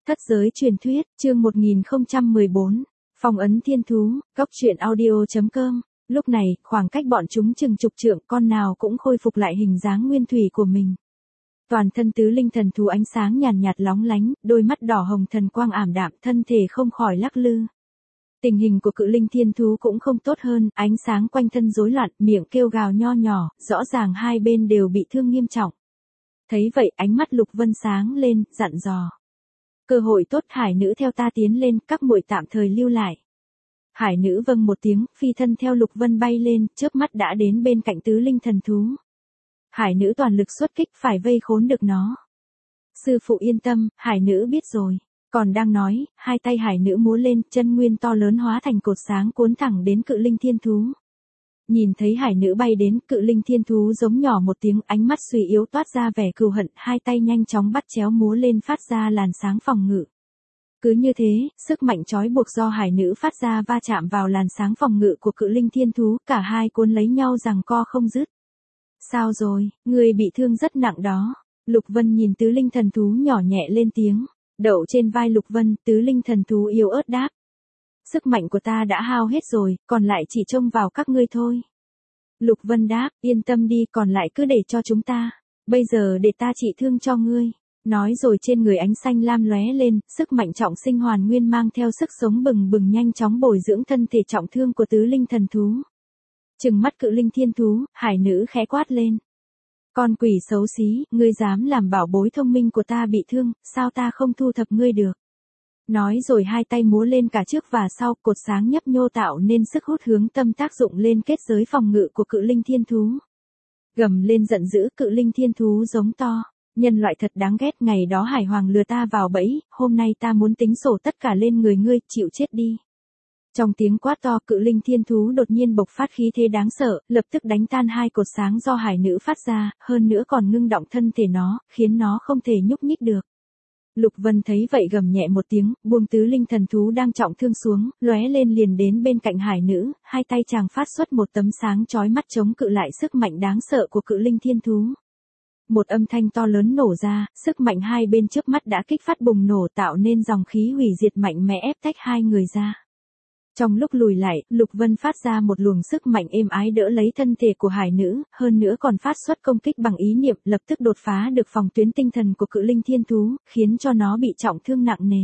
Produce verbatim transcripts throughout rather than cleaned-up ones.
Thất giới truyền thuyết, chương một nghìn không trăm mười bốn, phong ấn thiên thú, góc truyện audio chấm com. Lúc này, khoảng cách bọn chúng chừng chục trượng, con nào cũng khôi phục lại hình dáng nguyên thủy của mình. Toàn thân tứ linh thần thú ánh sáng nhàn nhạt lóng lánh, đôi mắt đỏ hồng thần quang ảm đạm, thân thể không khỏi lắc lư. Tình hình của cự linh thiên thú cũng không tốt hơn, ánh sáng quanh thân rối loạn, miệng kêu gào nho nhỏ, rõ ràng hai bên đều bị thương nghiêm trọng. Thấy vậy, ánh mắt Lục Vân sáng lên, dặn dò. Cơ hội tốt, hải nữ theo ta tiến lên, các muội tạm thời lưu lại. Hải nữ vâng một tiếng, phi thân theo Lục Vân bay lên, chớp mắt đã đến bên cạnh tứ linh thần thú. Hải nữ toàn lực xuất kích, phải vây khốn được nó. Sư phụ yên tâm, hải nữ biết rồi. Còn đang nói, hai tay hải nữ múa lên, chân nguyên to lớn hóa thành cột sáng cuốn thẳng đến cự linh thiên thú. Nhìn thấy hải nữ bay đến, cự linh thiên thú giống nhỏ một tiếng, ánh mắt suy yếu toát ra vẻ cừu hận, hai tay nhanh chóng bắt chéo múa lên phát ra làn sáng phòng ngự. Cứ như thế, sức mạnh trói buộc do hải nữ phát ra va chạm vào làn sáng phòng ngự của cự linh thiên thú, cả hai cuốn lấy nhau giằng co không dứt. Sao rồi, người bị thương rất nặng đó. Lục Vân nhìn tứ linh thần thú nhỏ nhẹ lên tiếng. Đậu trên vai Lục Vân, tứ linh thần thú yếu ớt đáp. Sức mạnh của ta đã hao hết rồi, còn lại chỉ trông vào các ngươi thôi. Lục Vân đáp, yên tâm đi, còn lại cứ để cho chúng ta. Bây giờ để ta trị thương cho ngươi. Nói rồi trên người ánh xanh lam lóe lên, sức mạnh trọng sinh hoàn nguyên mang theo sức sống bừng bừng nhanh chóng bồi dưỡng thân thể trọng thương của tứ linh thần thú. Trừng mắt cự linh thiên thú, hải nữ khẽ quát lên. Con quỷ xấu xí, ngươi dám làm bảo bối thông minh của ta bị thương, sao ta không thu thập ngươi được. Nói rồi hai tay múa lên cả trước và sau, cột sáng nhấp nhô tạo nên sức hút hướng tâm tác dụng lên kết giới phòng ngự của cự linh thiên thú. Gầm lên giận dữ, cự linh thiên thú giống to. Nhân loại thật đáng ghét, ngày đó hải hoàng lừa ta vào bẫy, hôm nay ta muốn tính sổ tất cả lên người ngươi, chịu chết đi. Trong tiếng quát to, cự linh thiên thú đột nhiên bộc phát khí thế đáng sợ, lập tức đánh tan hai cột sáng do hải nữ phát ra, hơn nữa còn ngưng động thân thể nó, khiến nó không thể nhúc nhích được. Lục Vân thấy vậy gầm nhẹ một tiếng, buông tứ linh thần thú đang trọng thương xuống, lóe lên liền đến bên cạnh hải nữ, hai tay chàng phát xuất một tấm sáng chói mắt chống cự lại sức mạnh đáng sợ của cự linh thiên thú. Một âm thanh to lớn nổ ra, sức mạnh hai bên trước mắt đã kích phát bùng nổ tạo nên dòng khí hủy diệt mạnh mẽ ép tách hai người ra. Trong lúc lùi lại, Lục Vân phát ra một luồng sức mạnh êm ái đỡ lấy thân thể của hải nữ, hơn nữa còn phát xuất công kích bằng ý niệm, lập tức đột phá được phòng tuyến tinh thần của cự linh thiên thú, khiến cho nó bị trọng thương nặng nề.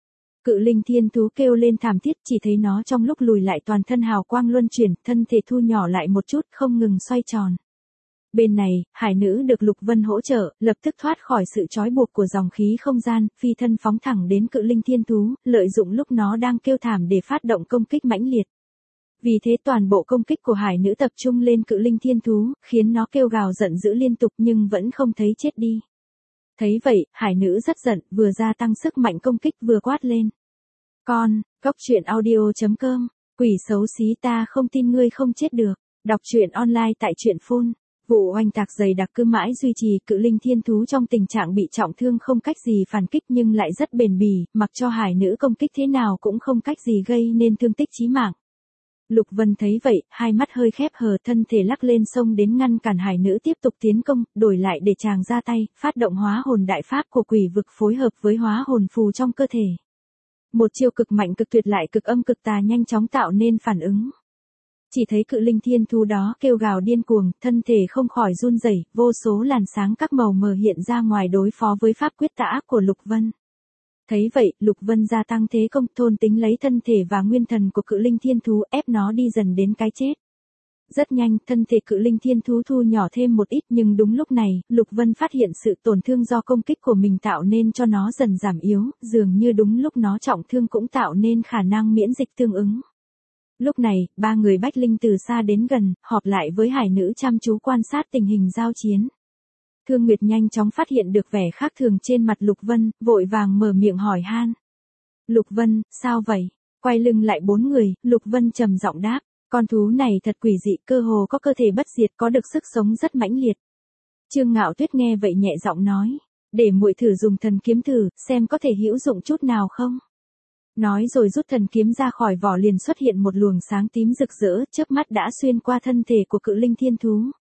Cự linh thiên thú kêu lên thảm thiết, chỉ thấy nó trong lúc lùi lại toàn thân hào quang luân chuyển, thân thể thu nhỏ lại một chút, không ngừng xoay tròn. Bên này, hải nữ được Lục Vân hỗ trợ, lập tức thoát khỏi sự trói buộc của dòng khí không gian, phi thân phóng thẳng đến cự linh thiên thú, lợi dụng lúc nó đang kêu thảm để phát động công kích mãnh liệt. Vì thế toàn bộ công kích của hải nữ tập trung lên cự linh thiên thú, khiến nó kêu gào giận dữ liên tục nhưng vẫn không thấy chết đi. Thấy vậy, hải nữ rất giận, vừa gia tăng sức mạnh công kích vừa quát lên. Con, góc truyện audio chấm com, quỷ xấu xí, ta không tin ngươi không chết được. Đọc truyện online tại truyện phone. Vụ oanh tạc dày đặc cứ mãi duy trì, cự linh thiên thú trong tình trạng bị trọng thương không cách gì phản kích nhưng lại rất bền bỉ, mặc cho hải nữ công kích thế nào cũng không cách gì gây nên thương tích chí mạng. Lục Vân thấy vậy, hai mắt hơi khép hờ, thân thể lắc lên xông đến ngăn cản hải nữ tiếp tục tiến công, đổi lại để chàng ra tay, phát động hóa hồn đại pháp của quỷ vực phối hợp với hóa hồn phù trong cơ thể. Một chiêu cực mạnh cực tuyệt lại cực âm cực tà nhanh chóng tạo nên phản ứng. Chỉ thấy cự linh thiên thú đó kêu gào điên cuồng, thân thể không khỏi run rẩy, vô số làn sáng các màu mờ hiện ra ngoài đối phó với pháp quyết tà ác của Lục Vân. Thấy vậy, Lục Vân gia tăng thế công, thôn tính lấy thân thể và nguyên thần của cự linh thiên thú, ép nó đi dần đến cái chết. Rất nhanh, thân thể cự linh thiên thú thu nhỏ thêm một ít, nhưng đúng lúc này, Lục Vân phát hiện sự tổn thương do công kích của mình tạo nên cho nó dần giảm yếu, dường như đúng lúc nó trọng thương cũng tạo nên khả năng miễn dịch tương ứng. Lúc này, ba người bách linh từ xa đến gần, họp lại với hải nữ chăm chú quan sát tình hình giao chiến. Thương Nguyệt nhanh chóng phát hiện được vẻ khác thường trên mặt Lục Vân, vội vàng mở miệng hỏi han. Lục Vân, sao vậy? Quay lưng lại bốn người, Lục Vân trầm giọng đáp, con thú này thật quỷ dị, cơ hồ có cơ thể bất diệt, có được sức sống rất mãnh liệt. Trương Ngạo Tuyết nghe vậy nhẹ giọng nói, để muội thử dùng thần kiếm thử, xem có thể hữu dụng chút nào không? Nói rồi rút thần kiếm ra khỏi vỏ, liền xuất hiện một luồng sáng tím rực rỡ, chớp mắt đã xuyên qua thân thể của cự linh thiên thú.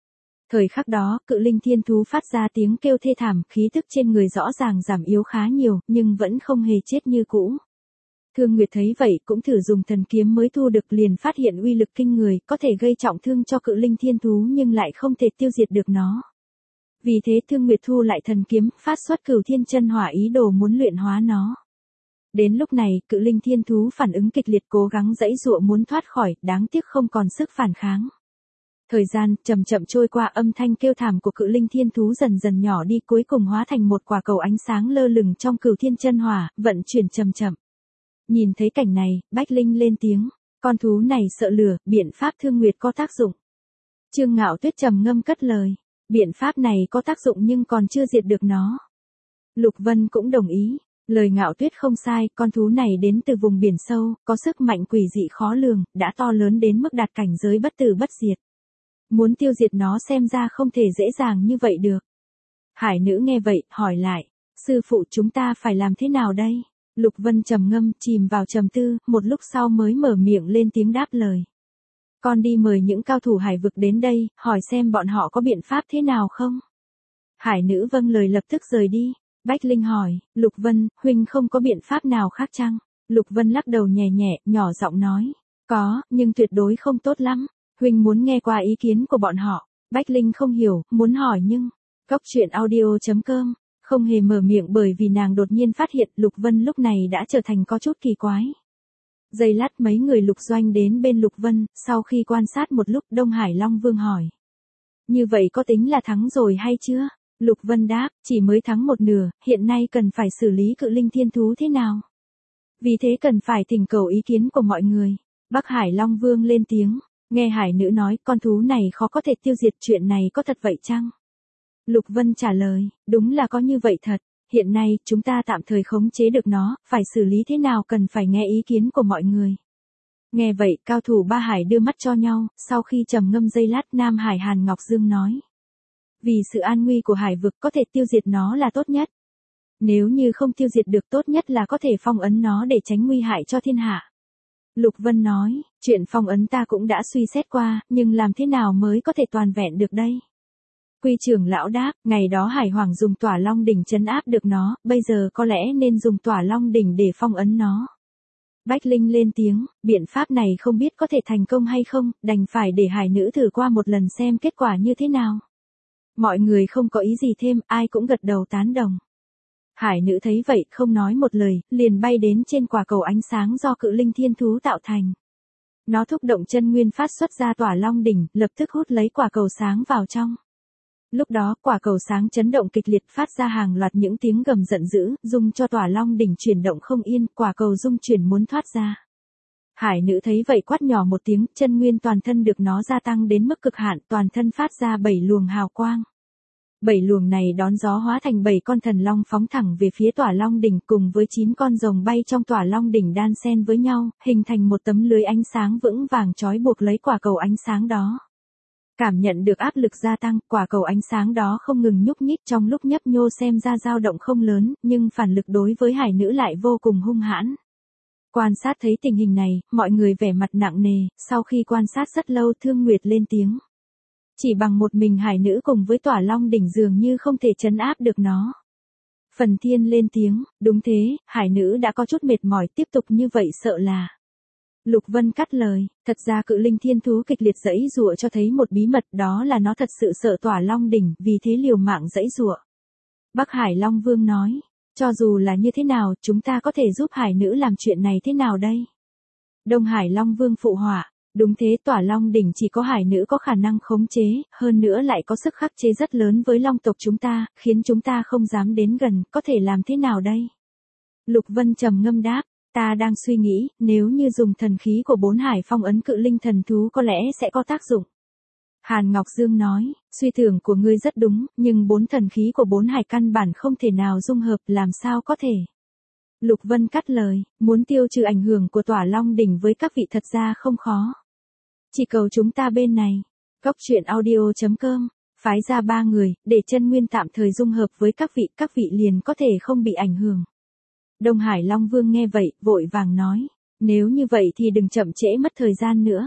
Thời khắc đó, cự linh thiên thú phát ra tiếng kêu thê thảm, khí tức trên người rõ ràng giảm yếu khá nhiều, nhưng vẫn không hề chết như cũ. Thương Nguyệt thấy vậy cũng thử dùng thần kiếm mới thu được, liền phát hiện uy lực kinh người, có thể gây trọng thương cho cự linh thiên thú nhưng lại không thể tiêu diệt được nó. Vì thế Thương Nguyệt thu lại thần kiếm, phát xuất Cửu Thiên Chân Hỏa ý đồ muốn luyện hóa nó. Đến lúc này, cự linh thiên thú phản ứng kịch liệt, cố gắng giãy giụa muốn thoát khỏi, đáng tiếc không còn sức phản kháng. Thời gian chậm chậm trôi qua, âm thanh kêu thảm của cự linh thiên thú dần dần nhỏ đi, cuối cùng hóa thành một quả cầu ánh sáng lơ lửng trong Cửu Thiên Chân Hỏa, vận chuyển chậm chậm. Nhìn thấy cảnh này, Bách Linh lên tiếng, con thú này sợ lửa, biện pháp Thương Nguyệt có tác dụng. Trương Ngạo Tuyết trầm ngâm cất lời, biện pháp này có tác dụng nhưng còn chưa diệt được nó. Lục Vân cũng đồng ý, lời Ngạo Tuyết không sai, con thú này đến từ vùng biển sâu, có sức mạnh quỷ dị khó lường, đã to lớn đến mức đạt cảnh giới bất tử bất diệt. Muốn tiêu diệt nó xem ra không thể dễ dàng như vậy được. Hải nữ nghe vậy, hỏi lại, sư phụ chúng ta phải làm thế nào đây? Lục Vân trầm ngâm, chìm vào trầm tư, một lúc sau mới mở miệng lên tiếng đáp lời. Con đi mời những cao thủ hải vực đến đây, hỏi xem bọn họ có biện pháp thế nào không? Hải nữ vâng lời lập tức rời đi. Bách Linh hỏi, Lục Vân, huynh không có biện pháp nào khác chăng? Lục Vân lắc đầu nhẹ nhẹ, nhỏ giọng nói, có, nhưng tuyệt đối không tốt lắm. Huynh muốn nghe qua ý kiến của bọn họ. Bách Linh không hiểu, muốn hỏi nhưng, Góc Truyện Audio chấm com, không hề mở miệng bởi vì nàng đột nhiên phát hiện Lục Vân lúc này đã trở thành có chút kỳ quái. Giây lát mấy người Lục Doanh đến bên Lục Vân, sau khi quan sát một lúc Đông Hải Long Vương hỏi. Như vậy có tính là thắng rồi hay chưa? Lục Vân đáp, chỉ mới thắng một nửa, hiện nay cần phải xử lý cự linh thiên thú thế nào? Vì thế cần phải thỉnh cầu ý kiến của mọi người. Bắc Hải Long Vương lên tiếng, nghe hải nữ nói con thú này khó có thể tiêu diệt, chuyện này có thật vậy chăng? Lục Vân trả lời, đúng là có như vậy thật, hiện nay chúng ta tạm thời khống chế được nó, phải xử lý thế nào cần phải nghe ý kiến của mọi người. Nghe vậy, cao thủ ba hải đưa mắt cho nhau, sau khi trầm ngâm giây lát Nam Hải Hàn Ngọc Dương nói. Vì sự an nguy của hải vực có thể tiêu diệt nó là tốt nhất. Nếu như không tiêu diệt được tốt nhất là có thể phong ấn nó để tránh nguy hại cho thiên hạ. Lục Vân nói, chuyện phong ấn ta cũng đã suy xét qua, nhưng làm thế nào mới có thể toàn vẹn được đây? Quy trưởng lão đáp, ngày đó Hải Hoàng dùng Tỏa Long đỉnh trấn áp được nó, bây giờ có lẽ nên dùng Tỏa Long đỉnh để phong ấn nó. Bách Linh lên tiếng, biện pháp này không biết có thể thành công hay không, đành phải để hải nữ thử qua một lần xem kết quả như thế nào. Mọi người không có ý gì thêm, ai cũng gật đầu tán đồng. Hải nữ thấy vậy, không nói một lời, liền bay đến trên quả cầu ánh sáng do cự linh thiên thú tạo thành. Nó thúc động chân nguyên phát xuất ra Tỏa Long đỉnh, lập tức hút lấy quả cầu sáng vào trong. Lúc đó, quả cầu sáng chấn động kịch liệt phát ra hàng loạt những tiếng gầm giận dữ, dung cho Tỏa Long đỉnh chuyển động không yên, quả cầu rung chuyển muốn thoát ra. Hải nữ thấy vậy quát nhỏ một tiếng, chân nguyên toàn thân được nó gia tăng đến mức cực hạn, toàn thân phát ra bảy luồng hào quang. Bảy luồng này đón gió hóa thành bảy con thần long phóng thẳng về phía Tỏa Long đỉnh, cùng với chín con rồng bay trong Tỏa Long đỉnh đan xen với nhau, hình thành một tấm lưới ánh sáng vững vàng trói buộc lấy quả cầu ánh sáng đó. Cảm nhận được áp lực gia tăng, quả cầu ánh sáng đó không ngừng nhúc nhích, trong lúc nhấp nhô xem ra dao động không lớn, nhưng phản lực đối với hải nữ lại vô cùng hung hãn. Quan sát thấy tình hình này, mọi người vẻ mặt nặng nề, sau khi quan sát rất lâu Thương Nguyệt lên tiếng. Chỉ bằng một mình hải nữ cùng với Tỏa Long đỉnh dường như không thể trấn áp được nó. Phần Thiên lên tiếng, đúng thế, hải nữ đã có chút mệt mỏi, tiếp tục như vậy sợ là. Lục Vân cắt lời, thật ra cự linh thiên thú kịch liệt giãy giụa cho thấy một bí mật, đó là nó thật sự sợ Tỏa Long đỉnh, vì thế liều mạng giãy giụa. Bắc Hải Long Vương nói, cho dù là như thế nào, chúng ta có thể giúp hải nữ làm chuyện này thế nào đây? Đông Hải Long Vương phụ họa, đúng thế, Tỏa Long đỉnh chỉ có hải nữ có khả năng khống chế, hơn nữa lại có sức khắc chế rất lớn với long tộc chúng ta, khiến chúng ta không dám đến gần, có thể làm thế nào đây? Lục Vân trầm ngâm đáp, ta đang suy nghĩ, nếu như dùng thần khí của bốn hải phong ấn cự linh thần thú có lẽ sẽ có tác dụng. Hàn Ngọc Dương nói, suy tưởng của ngươi rất đúng, nhưng bốn thần khí của bốn hải căn bản không thể nào dung hợp, làm sao có thể. Lục Vân cắt lời, muốn tiêu trừ ảnh hưởng của Tỏa Long đỉnh với các vị thật ra không khó. Chỉ cầu chúng ta bên này, Góc Truyện Audio chấm com, phái ra ba người, để chân nguyên tạm thời dung hợp với các vị, các vị liền có thể không bị ảnh hưởng. Đông Hải Long Vương nghe vậy, vội vàng nói, nếu như vậy thì đừng chậm trễ mất thời gian nữa.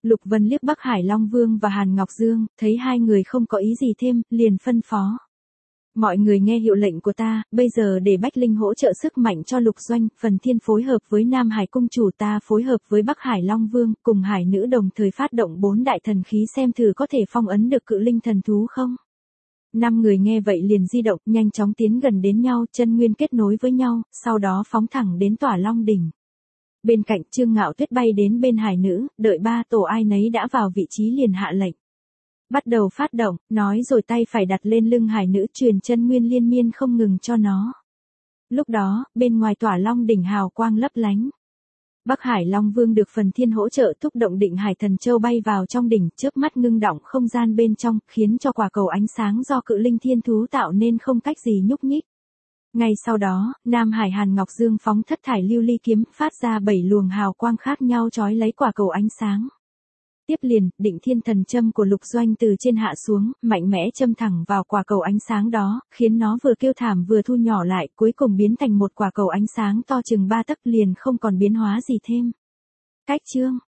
Lục Vân liếc Bắc Hải Long Vương và Hàn Ngọc Dương, thấy hai người không có ý gì thêm, liền phân phó. Mọi người nghe hiệu lệnh của ta, bây giờ để Bách Linh hỗ trợ sức mạnh cho Lục Doanh, Phần Thiên phối hợp với Nam Hải Cung chủ, ta phối hợp với Bắc Hải Long Vương, cùng Hải Nữ đồng thời phát động bốn đại thần khí xem thử có thể phong ấn được cự linh thần thú không. Năm người nghe vậy liền di động, nhanh chóng tiến gần đến nhau, chân nguyên kết nối với nhau, sau đó phóng thẳng đến Tỏa Long đỉnh. Bên cạnh Trương Ngạo Tuyết bay đến bên Hải Nữ, đợi ba tổ ai nấy đã vào vị trí liền hạ lệnh. Bắt đầu phát động, nói rồi tay phải đặt lên lưng Hải Nữ truyền chân nguyên liên miên không ngừng cho nó. Lúc đó, bên ngoài Tỏa Long đỉnh hào quang lấp lánh. Bắc Hải Long Vương được Phần Thiên hỗ trợ thúc động Định Hải Thần Châu bay vào trong đỉnh, chớp mắt ngưng động không gian bên trong, khiến cho quả cầu ánh sáng do cự linh thiên thú tạo nên không cách gì nhúc nhích. Ngay sau đó, Nam Hải Hàn Ngọc Dương phóng thất thải lưu ly kiếm, phát ra bảy luồng hào quang khác nhau chói lấy quả cầu ánh sáng. Tiếp liền, Định Thiên Thần Châm của Lục Doanh từ trên hạ xuống, mạnh mẽ châm thẳng vào quả cầu ánh sáng đó, khiến nó vừa kêu thảm vừa thu nhỏ lại, cuối cùng biến thành một quả cầu ánh sáng to chừng ba tấc, liền không còn biến hóa gì thêm. Cách chương